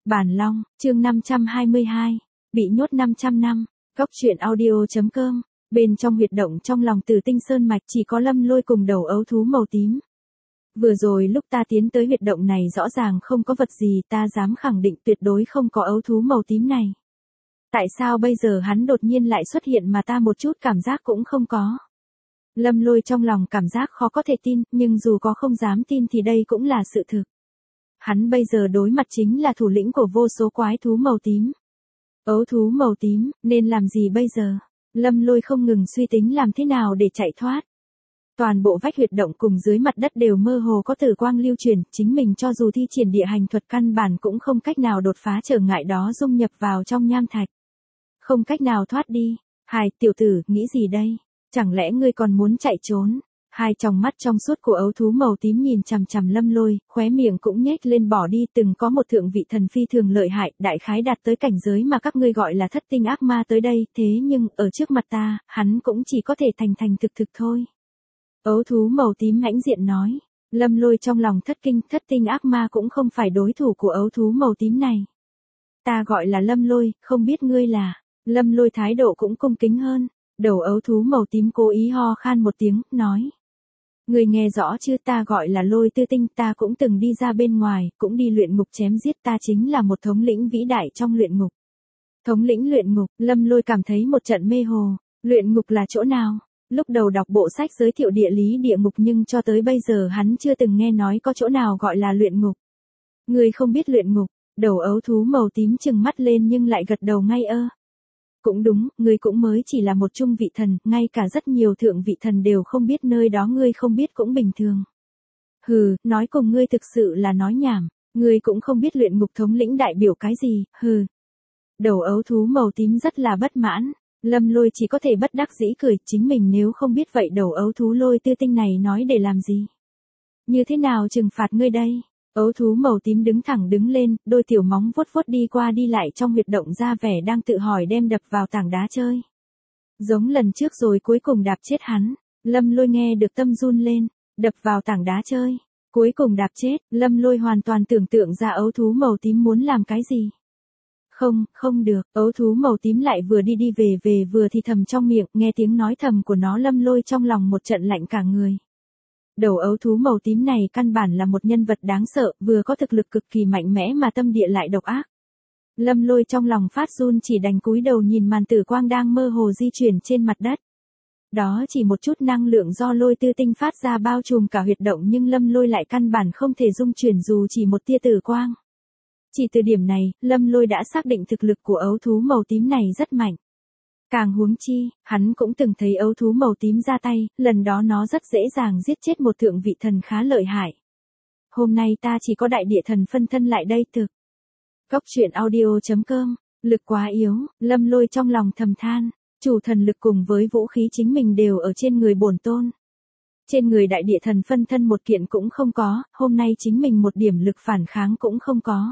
Bản Long, chương 522, bị nhốt 500 năm, Góc truyện audio.com, bên trong huyệt động trong lòng Tử Tinh Sơn Mạch chỉ có Lâm Lôi cùng đầu ấu thú màu tím. Vừa rồi lúc ta tiến tới huyệt động này rõ ràng không có vật gì, ta dám khẳng định tuyệt đối không có ấu thú màu tím này. Tại sao bây giờ hắn đột nhiên lại xuất hiện mà ta một chút cảm giác cũng không có? Lâm Lôi trong lòng cảm giác khó có thể tin, nhưng dù có không dám tin thì đây cũng là sự thực. Hắn bây giờ đối mặt chính là thủ lĩnh của vô số quái thú màu tím. Ấu thú màu tím, nên làm gì bây giờ? Lâm Lôi không ngừng suy tính làm thế nào để chạy thoát. Toàn bộ vách huyệt động cùng dưới mặt đất đều mơ hồ có tử quang lưu truyền, chính mình cho dù thi triển địa hành thuật căn bản cũng không cách nào đột phá trở ngại đó dung nhập vào trong nham thạch. Không cách nào thoát đi. Hài, tiểu tử, nghĩ gì đây? Chẳng lẽ ngươi còn muốn chạy trốn? Hai tròng mắt trong suốt của ấu thú màu tím nhìn chằm chằm Lâm Lôi, khóe miệng cũng nhếch lên bỏ đi, từng có một thượng vị thần phi thường lợi hại, đại khái đạt tới cảnh giới mà các ngươi gọi là thất tinh ác ma tới đây, thế nhưng, ở trước mặt ta, hắn cũng chỉ có thể thành thực thôi. Ấu thú màu tím hãnh diện nói, Lâm Lôi trong lòng thất tinh ác ma cũng không phải đối thủ của ấu thú màu tím này. Ta gọi là Lâm Lôi, không biết ngươi là. Lâm Lôi thái độ cũng cung kính hơn. Đầu ấu thú màu tím cố ý ho khan một tiếng, nói. Người nghe rõ chưa, ta gọi là Lôi Tư Tinh, ta cũng từng đi ra bên ngoài, cũng đi luyện ngục chém giết, ta chính là một thống lĩnh vĩ đại trong luyện ngục. Thống lĩnh luyện ngục, Lâm Lôi cảm thấy một trận mê hồ, luyện ngục là chỗ nào? Lúc đầu đọc bộ sách giới thiệu địa lý địa ngục nhưng cho tới bây giờ hắn chưa từng nghe nói có chỗ nào gọi là luyện ngục. Người không biết luyện ngục, đầu ấu thú màu tím trừng mắt lên nhưng lại gật đầu ngay ơ. Cũng đúng, ngươi cũng mới chỉ là một trung vị thần, ngay cả rất nhiều thượng vị thần đều không biết nơi đó, ngươi không biết cũng bình thường. Hừ, nói cùng ngươi thực sự là nói nhảm, ngươi cũng không biết luyện ngục thống lĩnh đại biểu cái gì, hừ. Đầu ấu thú màu tím rất là bất mãn, Lâm Lôi chỉ có thể bất đắc dĩ cười, chính mình nếu không biết vậy đầu ấu thú Lôi Tư Tinh này nói để làm gì? Như thế nào trừng phạt ngươi đây? Ấu thú màu tím đứng thẳng đứng lên, đôi tiểu móng vuốt vuốt đi qua đi lại trong huyệt động ra vẻ đang tự hỏi đem đập vào tảng đá chơi. Giống lần trước rồi cuối cùng đạp chết hắn, Lâm Lôi nghe được tâm run lên, đập vào tảng đá chơi, cuối cùng đạp chết, Lâm Lôi hoàn toàn tưởng tượng ra ấu thú màu tím muốn làm cái gì. Không được, ấu thú màu tím lại vừa đi về vừa thì thầm trong miệng, nghe tiếng nói thầm của nó Lâm Lôi trong lòng một trận lạnh cả người. Đầu ấu thú màu tím này căn bản là một nhân vật đáng sợ, vừa có thực lực cực kỳ mạnh mẽ mà tâm địa lại độc ác. Lâm Lôi trong lòng phát run chỉ đành cúi đầu nhìn màn tử quang đang mơ hồ di chuyển trên mặt đất. Đó chỉ một chút năng lượng do Lôi Tư Tinh phát ra bao trùm cả huyệt động nhưng Lâm Lôi lại căn bản không thể dung chuyển dù chỉ một tia tử quang. Chỉ từ điểm này, Lâm Lôi đã xác định thực lực của ấu thú màu tím này rất mạnh. Càng huống chi, hắn cũng từng thấy ấu thú màu tím ra tay, lần đó nó rất dễ dàng giết chết một thượng vị thần khá lợi hại. Hôm nay ta chỉ có đại địa thần phân thân lại đây thực. Góc truyện audio.com, lực quá yếu, Lâm Lôi trong lòng thầm than, chủ thần lực cùng với vũ khí chính mình đều ở trên người bổn tôn. Trên người đại địa thần phân thân một kiện cũng không có, hôm nay chính mình một điểm lực phản kháng cũng không có.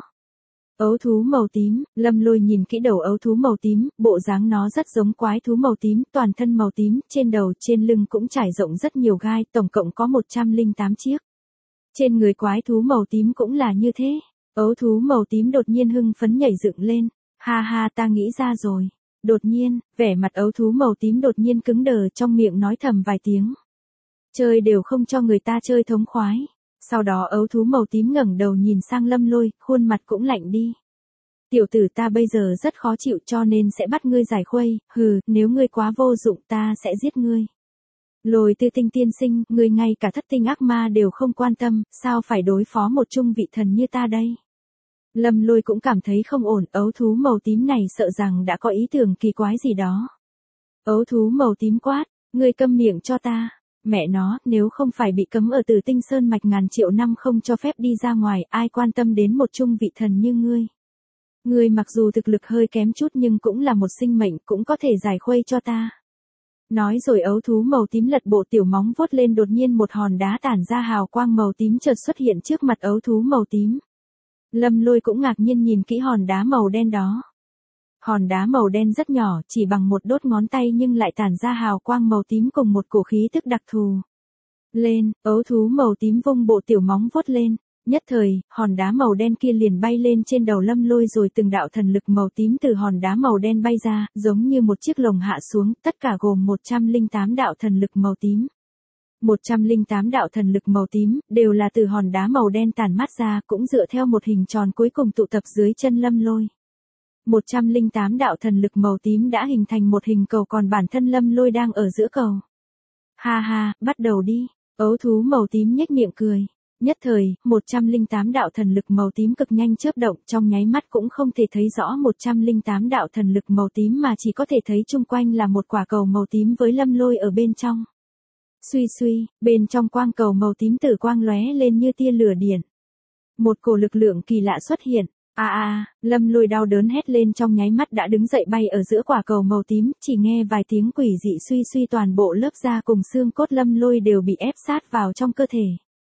Ấu thú màu tím, Lâm Lôi nhìn kỹ đầu ấu thú màu tím, bộ dáng nó rất giống quái thú màu tím, toàn thân màu tím, trên đầu, trên lưng cũng trải rộng rất nhiều gai, tổng cộng có 108 chiếc. Trên người quái thú màu tím cũng là như thế. Ấu thú màu tím đột nhiên hưng phấn nhảy dựng lên, ha ha ta nghĩ ra rồi. Đột nhiên, vẻ mặt ấu thú màu tím đột nhiên cứng đờ trong miệng nói thầm vài tiếng. Chơi đều không cho người ta chơi thống khoái. Sau đó ấu thú màu tím ngẩng đầu nhìn sang Lâm Lôi, khuôn mặt cũng lạnh đi. Tiểu tử ta bây giờ rất khó chịu cho nên sẽ bắt ngươi giải khuây, hừ, nếu ngươi quá vô dụng ta sẽ giết ngươi. Lôi Tư Tinh tiên sinh, ngươi ngay cả thất tinh ác ma đều không quan tâm, sao phải đối phó một trung vị thần như ta đây? Lâm Lôi cũng cảm thấy không ổn, ấu thú màu tím này sợ rằng đã có ý tưởng kỳ quái gì đó. Ấu thú màu tím quát, ngươi câm miệng cho ta. Mẹ nó, nếu không phải bị cấm ở Tử Tinh Sơn Mạch ngàn triệu năm không cho phép đi ra ngoài, ai quan tâm đến một trung vị thần như ngươi. Ngươi mặc dù thực lực hơi kém chút nhưng cũng là một sinh mệnh, cũng có thể giải khuây cho ta. Nói rồi ấu thú màu tím lật bộ tiểu móng vuốt lên, đột nhiên một hòn đá tản ra hào quang màu tím chợt xuất hiện trước mặt ấu thú màu tím. Lâm Lôi cũng ngạc nhiên nhìn kỹ hòn đá màu đen đó. Hòn đá màu đen rất nhỏ, chỉ bằng một đốt ngón tay nhưng lại tản ra hào quang màu tím cùng một cổ khí tức đặc thù. Lên, ấu thú màu tím vung bộ tiểu móng vuốt lên, Nhất thời, hòn đá màu đen kia liền bay lên trên đầu Lâm Lôi rồi từng đạo thần lực màu tím từ hòn đá màu đen bay ra, giống như một chiếc lồng hạ xuống, tất cả gồm 108 đạo thần lực màu tím. 108 đạo thần lực màu tím, đều là từ hòn đá màu đen tản mát ra, cũng dựa theo một hình tròn cuối cùng tụ tập dưới chân Lâm Lôi. 108 đạo thần lực màu tím đã hình thành một hình cầu, còn bản thân Lâm Lôi đang ở giữa cầu. Ha ha, bắt đầu đi. Ấu thú màu tím nhếch miệng cười. Nhất thời, 108 đạo thần lực màu tím cực nhanh chớp động, trong nháy mắt cũng không thể thấy rõ 108 đạo thần lực màu tím mà chỉ có thể thấy chung quanh là một quả cầu màu tím với Lâm Lôi ở bên trong. Suy suy, bên trong quang cầu màu tím tử quang lóe lên như tia lửa điện. Một cổ lực lượng kỳ lạ xuất hiện. Lâm Lôi đau đớn hét lên, trong nháy mắt đã đứng dậy bay ở giữa quả cầu màu tím, chỉ nghe vài tiếng quỷ dị suy suy, toàn bộ lớp da cùng xương cốt Lâm Lôi đều bị ép sát vào trong cơ thể.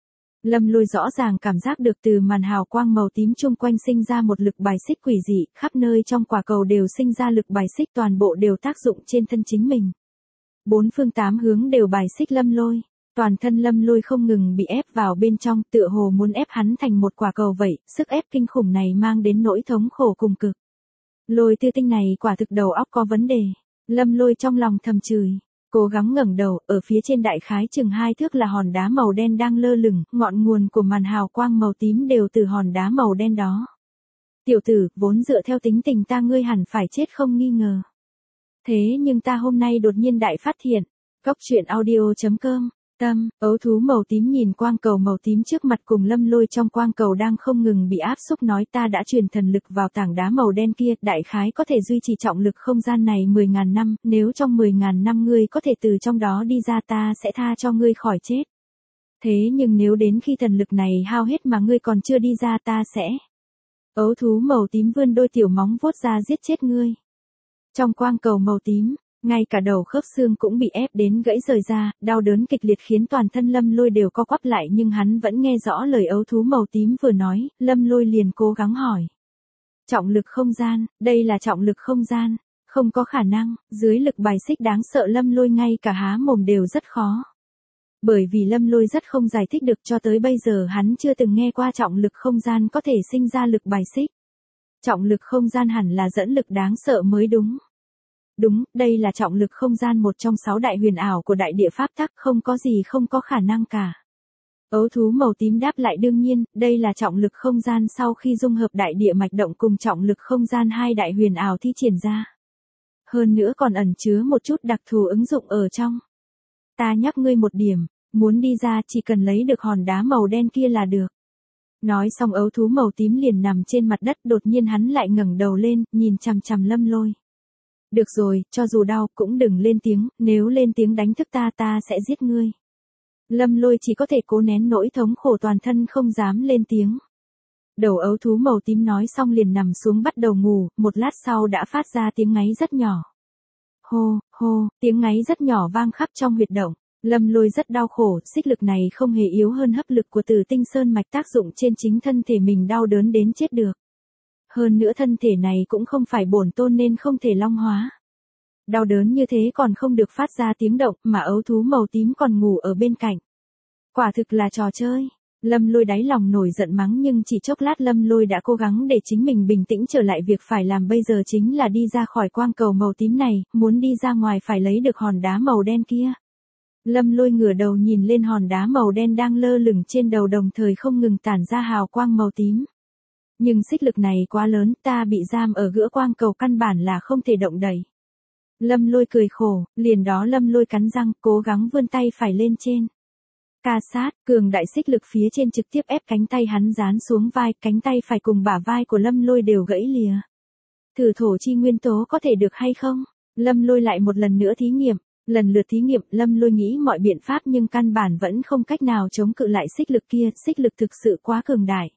Lâm Lôi rõ ràng cảm giác được từ màn hào quang màu tím chung quanh sinh ra một lực bài xích quỷ dị, khắp nơi trong quả cầu đều sinh ra lực bài xích, toàn bộ đều tác dụng trên thân chính mình. Bốn phương tám hướng đều bài xích Lâm Lôi. Toàn thân Lâm Lôi không ngừng bị ép vào bên trong, tựa hồ muốn ép hắn thành một quả cầu vậy, sức ép kinh khủng này mang đến nỗi thống khổ cùng cực. Lôi Tư Tinh này quả thực đầu óc có vấn đề. Lâm Lôi trong lòng thầm chửi, cố gắng ngẩng đầu, ở phía trên đại khái chừng 2 thước là hòn đá màu đen đang lơ lửng, ngọn nguồn của màn hào quang màu tím đều từ hòn đá màu đen đó. Tiểu tử, vốn dựa theo tính tình ta ngươi hẳn phải chết không nghi ngờ. Thế nhưng ta hôm nay đột nhiên đại phát hiện. Cốc truyện audio.com Ấu thú màu tím nhìn quang cầu màu tím trước mặt cùng Lâm Lôi trong quang cầu đang không ngừng bị áp xúc, nói ta đã truyền thần lực vào tảng đá màu đen kia, đại khái có thể duy trì trọng lực không gian này 10.000 năm, nếu trong 10.000 năm ngươi có thể từ trong đó đi ra ta sẽ tha cho ngươi khỏi chết. Thế nhưng nếu đến khi thần lực này hao hết mà ngươi còn chưa đi ra ta sẽ... Ấu thú màu tím vươn đôi tiểu móng vuốt ra giết chết ngươi. Trong quang cầu màu tím, ngay cả đầu khớp xương cũng bị ép đến gãy rời ra, đau đớn kịch liệt khiến toàn thân Lâm Lôi đều co quắp lại, nhưng hắn vẫn nghe rõ lời ấu thú màu tím vừa nói, Lâm Lôi liền cố gắng hỏi. Trọng lực không gian, đây là trọng lực không gian, không có khả năng, dưới lực bài xích đáng sợ Lâm Lôi ngay cả há mồm đều rất khó. Bởi vì Lâm Lôi rất không giải thích được, cho tới bây giờ hắn chưa từng nghe qua trọng lực không gian có thể sinh ra lực bài xích. Trọng lực không gian hẳn là dẫn lực đáng sợ mới đúng. Đúng, đây là trọng lực không gian, một trong 6 đại huyền ảo của đại địa pháp tắc, không có gì không có khả năng cả. Ấu thú màu tím đáp lại, đương nhiên, đây là trọng lực không gian sau khi dung hợp đại địa mạch động cùng trọng lực không gian hai đại huyền ảo thi triển ra. Hơn nữa còn ẩn chứa một chút đặc thù ứng dụng ở trong. Ta nhắc ngươi một điểm, muốn đi ra chỉ cần lấy được hòn đá màu đen kia là được. Nói xong ấu thú màu tím liền nằm trên mặt đất, đột nhiên hắn lại ngẩng đầu lên, nhìn chằm chằm Lâm Lôi. Được rồi, cho dù đau cũng đừng lên tiếng, nếu lên tiếng đánh thức ta sẽ giết ngươi. Lâm Lôi chỉ có thể cố nén nỗi thống khổ toàn thân không dám lên tiếng. Đầu ấu thú màu tím nói xong liền nằm xuống bắt đầu ngủ, một lát sau đã phát ra tiếng ngáy rất nhỏ. Hô, hô, tiếng ngáy rất nhỏ vang khắp trong huyệt động. Lâm Lôi rất đau khổ, xích lực này không hề yếu hơn hấp lực của Tử Tinh Sơn mạch tác dụng trên chính thân thể mình, đau đớn đến chết được. Hơn nữa thân thể này cũng không phải bổn tôn nên không thể long hóa. Đau đớn như thế còn không được phát ra tiếng động, mà ấu thú màu tím còn ngủ ở bên cạnh. Quả thực là trò chơi. Lâm Lôi đáy lòng nổi giận mắng, nhưng chỉ chốc lát Lâm Lôi đã cố gắng để chính mình bình tĩnh trở lại, việc phải làm bây giờ chính là đi ra khỏi quang cầu màu tím này, muốn đi ra ngoài phải lấy được hòn đá màu đen kia. Lâm Lôi ngửa đầu nhìn lên hòn đá màu đen đang lơ lửng trên đầu, đồng thời không ngừng tản ra hào quang màu tím. Nhưng xích lực này quá lớn, ta bị giam ở giữa quang cầu, căn bản là không thể động đậy. Lâm Lôi cười khổ, liền đó Lâm Lôi cắn răng, cố gắng vươn tay phải lên trên. Ca sát, cường đại xích lực phía trên trực tiếp ép cánh tay hắn dán xuống vai, cánh tay phải cùng bả vai của Lâm Lôi đều gãy lìa. Thử thổ chi nguyên tố có thể được hay không? Lâm Lôi lại một lần nữa thí nghiệm. Lần lượt thí nghiệm, Lâm Lôi nghĩ mọi biện pháp nhưng căn bản vẫn không cách nào chống cự lại xích lực kia, xích lực thực sự quá cường đại.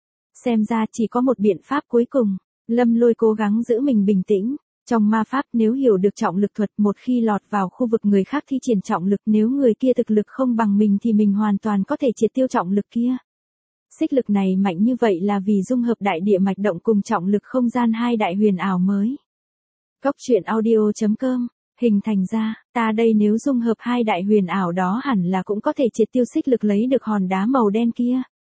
Xem ra chỉ có một biện pháp cuối cùng. Lâm Lôi cố gắng giữ mình bình tĩnh. Trong ma pháp, nếu hiểu được trọng lực thuật, một khi lọt vào khu vực người khác thi triển trọng lực, nếu người kia thực lực không bằng mình thì mình hoàn toàn có thể triệt tiêu trọng lực kia. Xích lực này mạnh như vậy là vì dung hợp đại địa mạch động cùng trọng lực không gian hai đại huyền ảo mới. Cốc truyện audio.com hình thành ra, ta đây nếu dung hợp hai đại huyền ảo đó hẳn là cũng có thể triệt tiêu xích lực, lấy được hòn đá màu đen kia.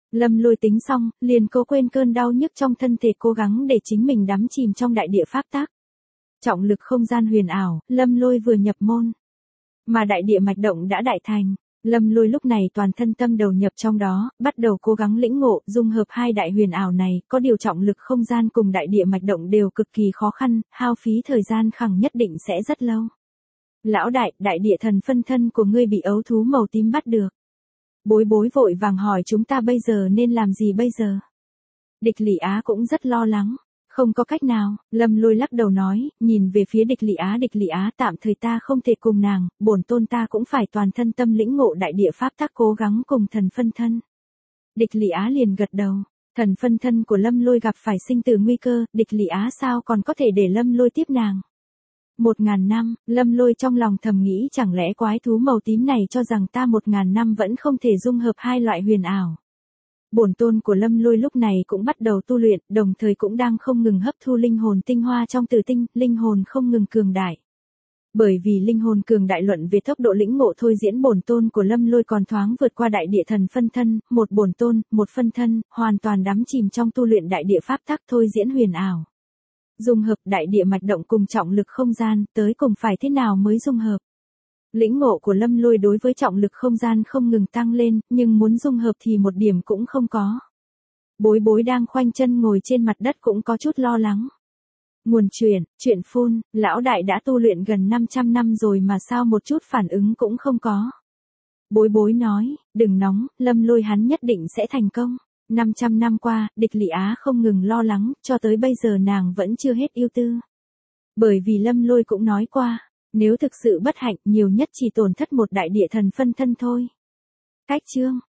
Lâm Lôi tính xong, liền cố quên cơn đau nhức trong thân thể cố gắng để chính mình đắm chìm trong đại địa pháp tắc. Trọng lực không gian huyền ảo, Lâm Lôi vừa nhập môn. Mà đại địa mạch động đã đại thành. Lâm Lôi lúc này toàn thân tâm đầu nhập trong đó, bắt đầu cố gắng lĩnh ngộ, dung hợp hai đại huyền ảo này, có điều trọng lực không gian cùng đại địa mạch động đều cực kỳ khó khăn, hao phí thời gian khẳng nhất định sẽ rất lâu. Lão đại, đại địa thần phân thân của ngươi bị ấu thú màu tím bắt được. Bối bối vội vàng hỏi chúng ta bây giờ nên làm gì bây giờ? Địch Lị Á cũng rất lo lắng. Không có cách nào, Lâm Lôi lắc đầu nói, nhìn về phía Địch Lị Á tạm thời ta không thể cùng nàng, bổn tôn ta cũng phải toàn thân tâm lĩnh ngộ đại địa pháp tắc cố gắng cùng thần phân thân. Địch Lị Á liền gật đầu, thần phân thân của Lâm Lôi gặp phải sinh tử nguy cơ, Địch Lị Á sao còn có thể để Lâm Lôi tiếp nàng. 1000 năm, Lâm Lôi trong lòng thầm nghĩ chẳng lẽ quái thú màu tím này cho rằng ta 1000 năm vẫn không thể dung hợp hai loại huyền ảo. Bổn tôn của Lâm Lôi lúc này cũng bắt đầu tu luyện, đồng thời cũng đang không ngừng hấp thu linh hồn tinh hoa trong tử tinh, linh hồn không ngừng cường đại. Bởi vì linh hồn cường đại luận về tốc độ lĩnh ngộ thôi diễn bổn tôn của Lâm Lôi còn thoáng vượt qua đại địa thần phân thân, một bổn tôn, một phân thân, hoàn toàn đắm chìm trong tu luyện đại địa pháp tắc thôi diễn huyền ảo. Dung hợp đại địa mạch động cùng trọng lực không gian, tới cùng phải thế nào mới dung hợp? Lĩnh ngộ của Lâm Lôi đối với trọng lực không gian không ngừng tăng lên, nhưng muốn dung hợp thì một điểm cũng không có. Bối bối đang khoanh chân ngồi trên mặt đất cũng có chút lo lắng. Nguồn chuyện phun, lão đại đã tu luyện gần 500 năm rồi mà sao một chút phản ứng cũng không có. Bối bối nói, đừng nóng, Lâm Lôi hắn nhất định sẽ thành công. 500 năm qua, Địch Lị Á không ngừng lo lắng, cho tới bây giờ nàng vẫn chưa hết ưu tư. Bởi vì Lâm Lôi cũng nói qua, nếu thực sự bất hạnh nhiều nhất chỉ tổn thất một đại địa thần phân thân thôi. Cách chương